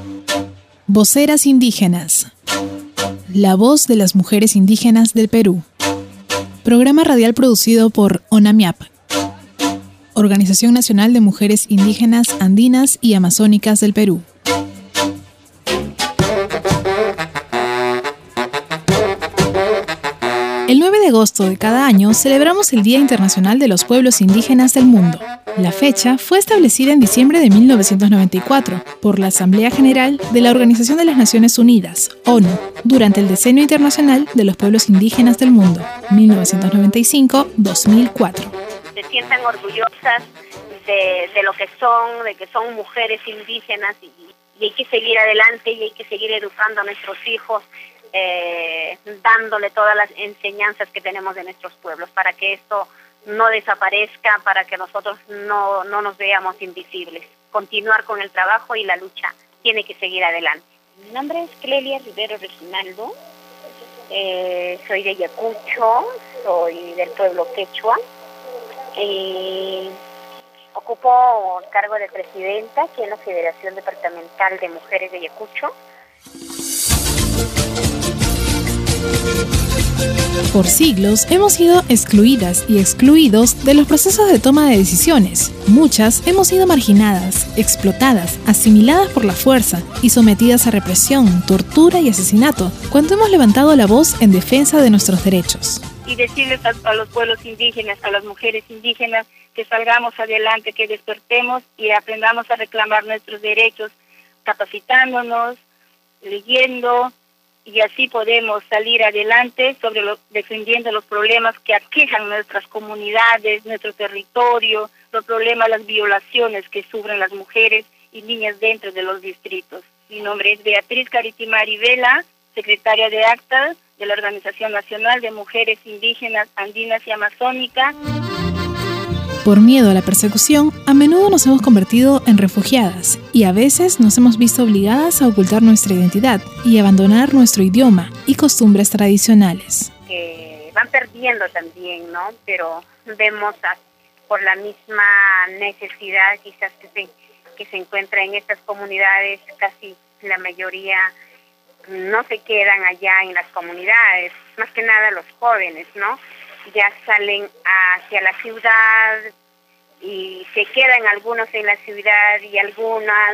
Voceras indígenas. La voz de las mujeres indígenas del Perú. Programa radial producido por ONAMIAP, Organización Nacional de Mujeres Indígenas Andinas y Amazónicas del Perú. El 9 de agosto de cada año celebramos el Día Internacional de los Pueblos Indígenas del Mundo. La fecha fue establecida en diciembre de 1994 por la Asamblea General de la Organización de las Naciones Unidas, ONU, durante el Decenio Internacional de los Pueblos Indígenas del Mundo, 1995-2004. Se sientan orgullosas de lo que son, de que son mujeres indígenas y hay que seguir adelante y hay que seguir educando a nuestros hijos, dándole todas las enseñanzas que tenemos de nuestros pueblos para que esto no desaparezca, para que nosotros no nos veamos invisibles. Continuar con el trabajo y la lucha tiene que seguir adelante. Mi nombre es Clelia Rivero Reginaldo, soy de Ayacucho, soy del pueblo quechua, ocupo el cargo de presidenta aquí en la Federación Departamental de Mujeres de Ayacucho. Por siglos hemos sido excluidas y excluidos de los procesos de toma de decisiones. Muchas hemos sido marginadas, explotadas, asimiladas por la fuerza y sometidas a represión, tortura y asesinato cuando hemos levantado la voz en defensa de nuestros derechos. Y decirles a los pueblos indígenas, a las mujeres indígenas, que salgamos adelante, que despertemos y aprendamos a reclamar nuestros derechos, capacitándonos, leyendo, y así podemos salir adelante defendiendo los problemas que aquejan nuestras comunidades, nuestro territorio, los problemas, las violaciones que sufren las mujeres y niñas dentro de los distritos. Mi nombre es Beatriz Caritimari Vela, secretaria de actas de la Organización Nacional de Mujeres Indígenas Andinas y Amazónicas. Por miedo a la persecución, a menudo nos hemos convertido en refugiadas y a veces nos hemos visto obligadas a ocultar nuestra identidad y abandonar nuestro idioma y costumbres tradicionales. Que van perdiendo también, ¿no? Pero vemos por la misma necesidad quizás que se encuentra en estas comunidades, casi la mayoría no se quedan allá en las comunidades, más que nada los jóvenes, ¿no? Ya salen hacia la ciudad y se quedan algunos en la ciudad y algunas,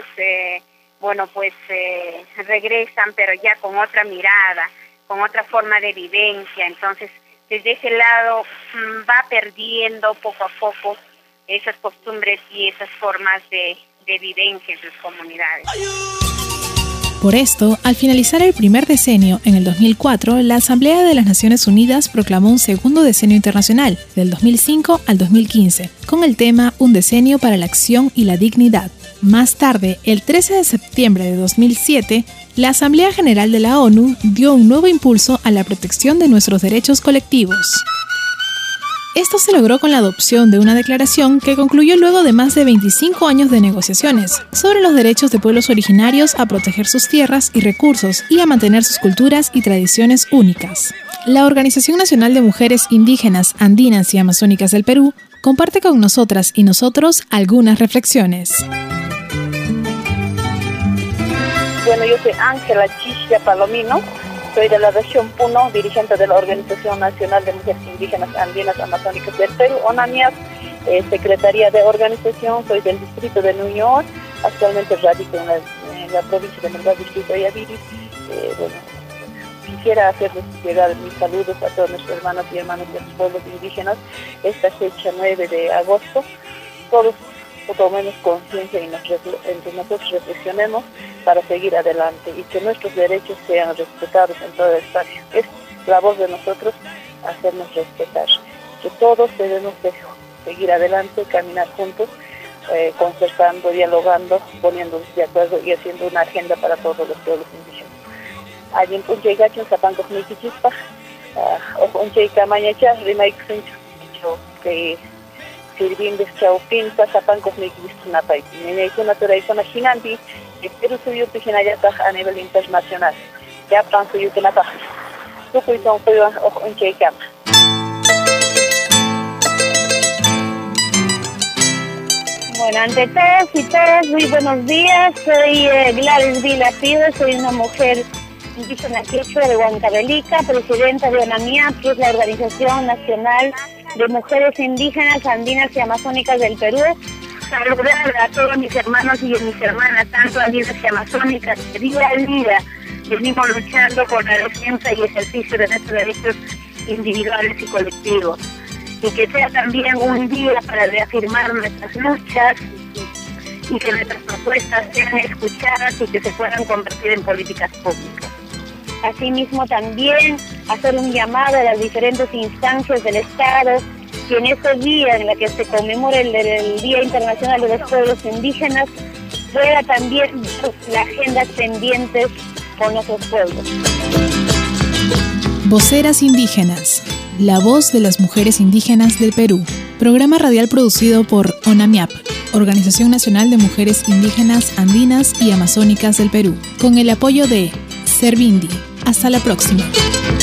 regresan, pero ya con otra mirada, con otra forma de vivencia. Entonces, desde ese lado va perdiendo poco a poco esas costumbres y esas formas de vivencia en sus comunidades. Por esto, al finalizar el primer decenio, en el 2004, la Asamblea de las Naciones Unidas proclamó un segundo decenio internacional, del 2005 al 2015, con el tema Un decenio para la acción y la dignidad. Más tarde, el 13 de septiembre de 2007, la Asamblea General de la ONU dio un nuevo impulso a la protección de nuestros derechos colectivos. Esto se logró con la adopción de una declaración que concluyó luego de más de 25 años de negociaciones sobre los derechos de pueblos originarios a proteger sus tierras y recursos y a mantener sus culturas y tradiciones únicas. La Organización Nacional de Mujeres Indígenas Andinas y Amazónicas del Perú comparte con nosotras y nosotros algunas reflexiones. Bueno, yo soy Ángela Chisya Palomino. Soy de la región Puno, dirigente de la Organización Nacional de Mujeres Indígenas Andinas Amazónicas del Perú, ONAMIAP, secretaría de organización, soy del distrito de New York, actualmente radico en la provincia de Melgar, distrito de Yaviri. Quisiera hacerles llegar mis saludos a todos nuestros hermanos y hermanas de los pueblos indígenas. Esta fecha 9 de agosto, todos tomemos conciencia y entre nosotros reflexionemos para seguir adelante y que nuestros derechos sean respetados en todo el espacio. Es labor de nosotros hacernos respetar, que todos debemos de seguir adelante, caminar juntos, conversando, dialogando, poniéndonos de acuerdo y haciendo una agenda para todos los pueblos indígenas. Allí en Punchaygacho, Zapancos Miquichispa, Onchayca Mañacha, Rimaixuncho, que sirvindes chaupinta, Zapancos Miquichistunapay, Niñaicuna Turaicuna Jinanti, Perú Suyuti Jinayataj a nivel internacional. Ya pan Suyutinapaj, Tucuitón Puyo Bueno, ante todos y todas, muy buenos días. Soy Gladys Vila Pido, soy una mujer indígena quechua de Huancavelica, presidenta de ONAMIAP, que es la Organización Nacional de Mujeres Indígenas, Andinas y Amazónicas del Perú. Saludar a todos mis hermanos y mis hermanas, tanto andinas y amazónicas, que día a día venimos luchando por la defensa y ejercicio de nuestros derechos individuales y colectivos. Y que sea también un día para reafirmar nuestras luchas y que nuestras propuestas sean escuchadas y que se puedan convertir en políticas públicas. Asimismo, también hacer un llamado a las diferentes instancias del Estado que en este día en la que se conmemora el Día Internacional de los Pueblos Indígenas pueda también ver las agendas pendientes con nuestros pueblos. Voceras Indígenas, la voz de las mujeres indígenas del Perú. Programa radial producido por ONAMIAP, Organización Nacional de Mujeres Indígenas, Andinas y Amazónicas del Perú, con el apoyo de Servindi. Hasta la próxima.